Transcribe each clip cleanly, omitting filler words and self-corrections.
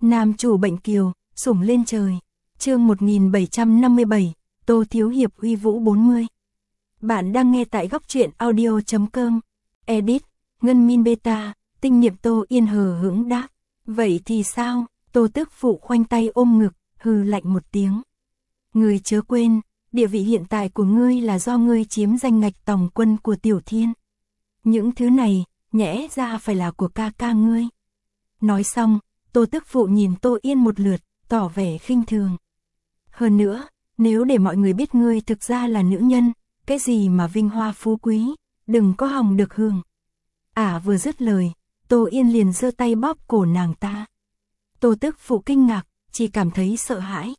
Nam chủ bệnh kiều, sủng lên trời. Chương 1757, Tô Thiếu Hiệp uy vũ 40. Bạn đang nghe tại góc truyện audio.com. Edit, Ngân Min Beta, tinh niệm Tô Yên hờ hững đáp. Vậy thì sao? Tô Tức Phụ khoanh tay ôm ngực, hừ lạnh một tiếng. Ngươi chớ quên, địa vị hiện tại của ngươi là do ngươi chiếm danh ngạch tòng quân của Tiểu Thiên. Những thứ này, nhẽ ra phải là của ca ca ngươi. Nói xong, Tô Tức Phụ nhìn Tô Yên một lượt, tỏ vẻ khinh thường. Hơn nữa, nếu để mọi người biết ngươi thực ra là nữ nhân, cái gì mà vinh hoa phú quý, đừng có hòng được hưởng. Vừa dứt lời, Tô Yên liền giơ tay bóp cổ nàng ta. Tô Tức Phụ kinh ngạc, chỉ cảm thấy sợ hãi.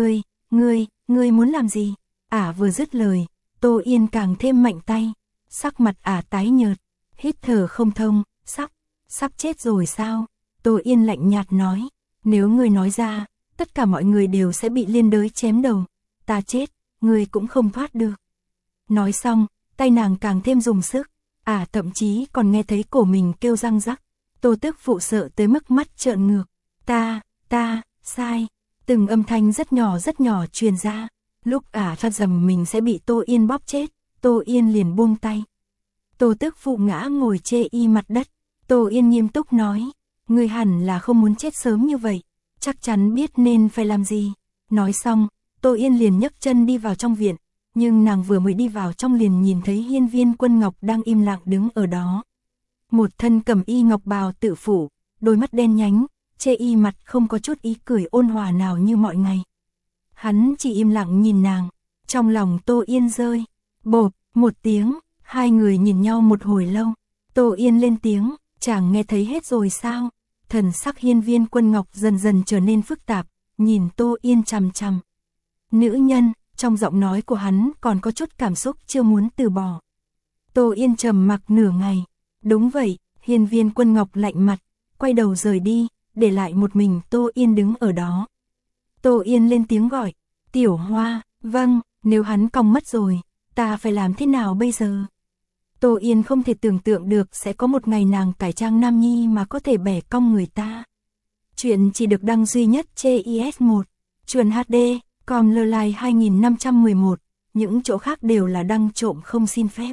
Ngươi muốn làm gì? Vừa dứt lời, Tô Yên càng thêm mạnh tay. Sắc mặt tái nhợt, hít thở không thông, sắp chết rồi sao? Tô Yên lạnh nhạt nói, nếu ngươi nói ra, tất cả mọi người đều sẽ bị liên đới chém đầu. Ta chết, ngươi cũng không thoát được. Nói xong, tay nàng càng thêm dùng sức. Thậm chí còn nghe thấy cổ mình kêu răng rắc. Tô Tức Phụ sợ tới mức mắt trợn ngược. Ta, sai. Từng âm thanh rất nhỏ truyền ra. Lúc phát dầm mình sẽ bị Tô Yên bóp chết, Tô Yên liền buông tay. Tô Tức Phụ ngã ngồi chê y mặt đất. Tô Yên nghiêm túc nói, ngươi hẳn là không muốn chết sớm như vậy, chắc chắn biết nên phải làm gì. Nói xong, Tô Yên liền nhấc chân đi vào trong viện, nhưng nàng vừa mới đi vào trong liền nhìn thấy Hiên Viên Quân Ngọc đang im lặng đứng ở đó. Một thân cẩm y ngọc bào tự phủ, đôi mắt đen nhánh, chê y mặt không có chút ý cười ôn hòa nào như mọi ngày. Hắn chỉ im lặng nhìn nàng, trong lòng Tô Yên rơi, bộp, một tiếng, hai người nhìn nhau một hồi lâu. Tô Yên lên tiếng, chàng nghe thấy hết rồi sao? Thần sắc Hiên Viên Quân Ngọc dần dần trở nên phức tạp, nhìn Tô Yên chằm chằm. Nữ nhân, trong giọng nói của hắn còn có chút cảm xúc chưa muốn từ bỏ. Tô Yên trầm mặc nửa ngày. Đúng vậy, Hiên Viên Quân Ngọc lạnh mặt, quay đầu rời đi, để lại một mình Tô Yên đứng ở đó. Tô Yên lên tiếng gọi, Tiểu Hoa, vâng, nếu hắn cong mất rồi, ta phải làm thế nào bây giờ? Tô Yên không thể tưởng tượng được sẽ có một ngày nàng cải trang nam nhi mà có thể bẻ cong người ta. Chuyện chỉ được đăng duy nhất trên IS1, Chuồn HD, com lơ lai 2511, những chỗ khác đều là đăng trộm không xin phép.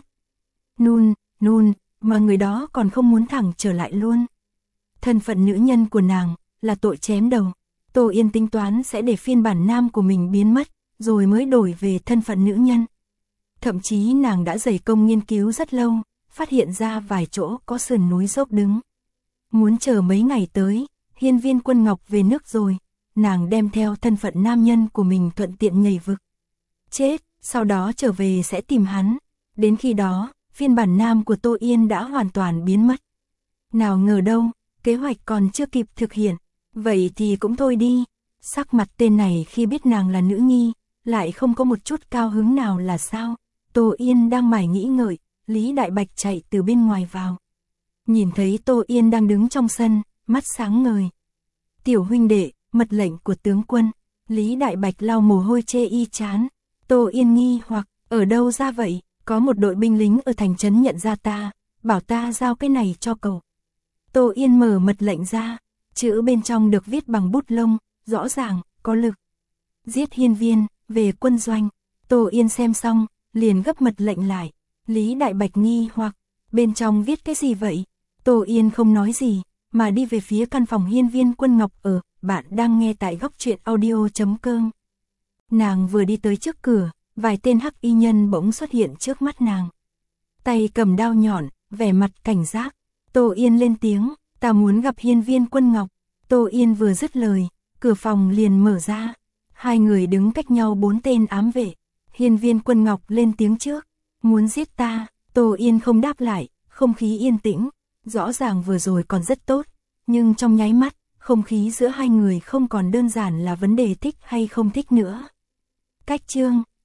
Nun, mà người đó còn không muốn thẳng trở lại luôn. Thân phận nữ nhân của nàng là tội chém đầu. Tô Yên tính toán sẽ để phiên bản nam của mình biến mất, rồi mới đổi về thân phận nữ nhân. Thậm chí nàng đã dày công nghiên cứu rất lâu, phát hiện ra vài chỗ có sườn núi dốc đứng. Muốn chờ mấy ngày tới, Hiên Viên Quân Ngọc về nước rồi, nàng đem theo thân phận nam nhân của mình thuận tiện nhảy vực. Chết, sau đó trở về sẽ tìm hắn. Đến khi đó, phiên bản nam của Tô Yên đã hoàn toàn biến mất. Nào ngờ đâu, kế hoạch còn chưa kịp thực hiện. Vậy thì cũng thôi đi. Sắc mặt tên này khi biết nàng là nữ nhi, lại không có một chút cao hứng nào là sao? Tô Yên đang mải nghĩ ngợi, Lý Đại Bạch chạy từ bên ngoài vào. Nhìn thấy Tô Yên đang đứng trong sân, mắt sáng ngời. Tiểu huynh đệ, mật lệnh của tướng quân. Lý Đại Bạch lau mồ hôi chê y chán. Tô Yên nghi hoặc, ở đâu ra vậy? Có một đội binh lính ở thành trấn nhận ra ta, bảo ta giao cái này cho cậu. Tô Yên mở mật lệnh ra, chữ bên trong được viết bằng bút lông, rõ ràng, có lực. Giết Hiên Viên, về quân doanh. Tô Yên xem xong, liền gấp mật lệnh lại. Lý Đại Bạch nghi hoặc, bên trong viết cái gì vậy? Tô Yên không nói gì, mà đi về phía căn phòng Hiên Viên Quân Ngọc ở. Bạn đang nghe tại góc truyện audio.com. Nàng vừa đi tới trước cửa, vài tên hắc y nhân bỗng xuất hiện trước mắt nàng. Tay cầm đao nhọn, vẻ mặt cảnh giác. Tô Yên lên tiếng, ta muốn gặp Hiên Viên Quân Ngọc. Tô Yên vừa dứt lời, cửa phòng liền mở ra. Hai người đứng cách nhau 4 tên ám vệ. Hiên Viên Quân Ngọc lên tiếng trước, muốn giết ta. Tô Yên không đáp lại, không khí yên tĩnh. Rõ ràng vừa rồi còn rất tốt, nhưng trong nháy mắt, không khí giữa hai người không còn đơn giản là vấn đề thích hay không thích nữa. Cách chương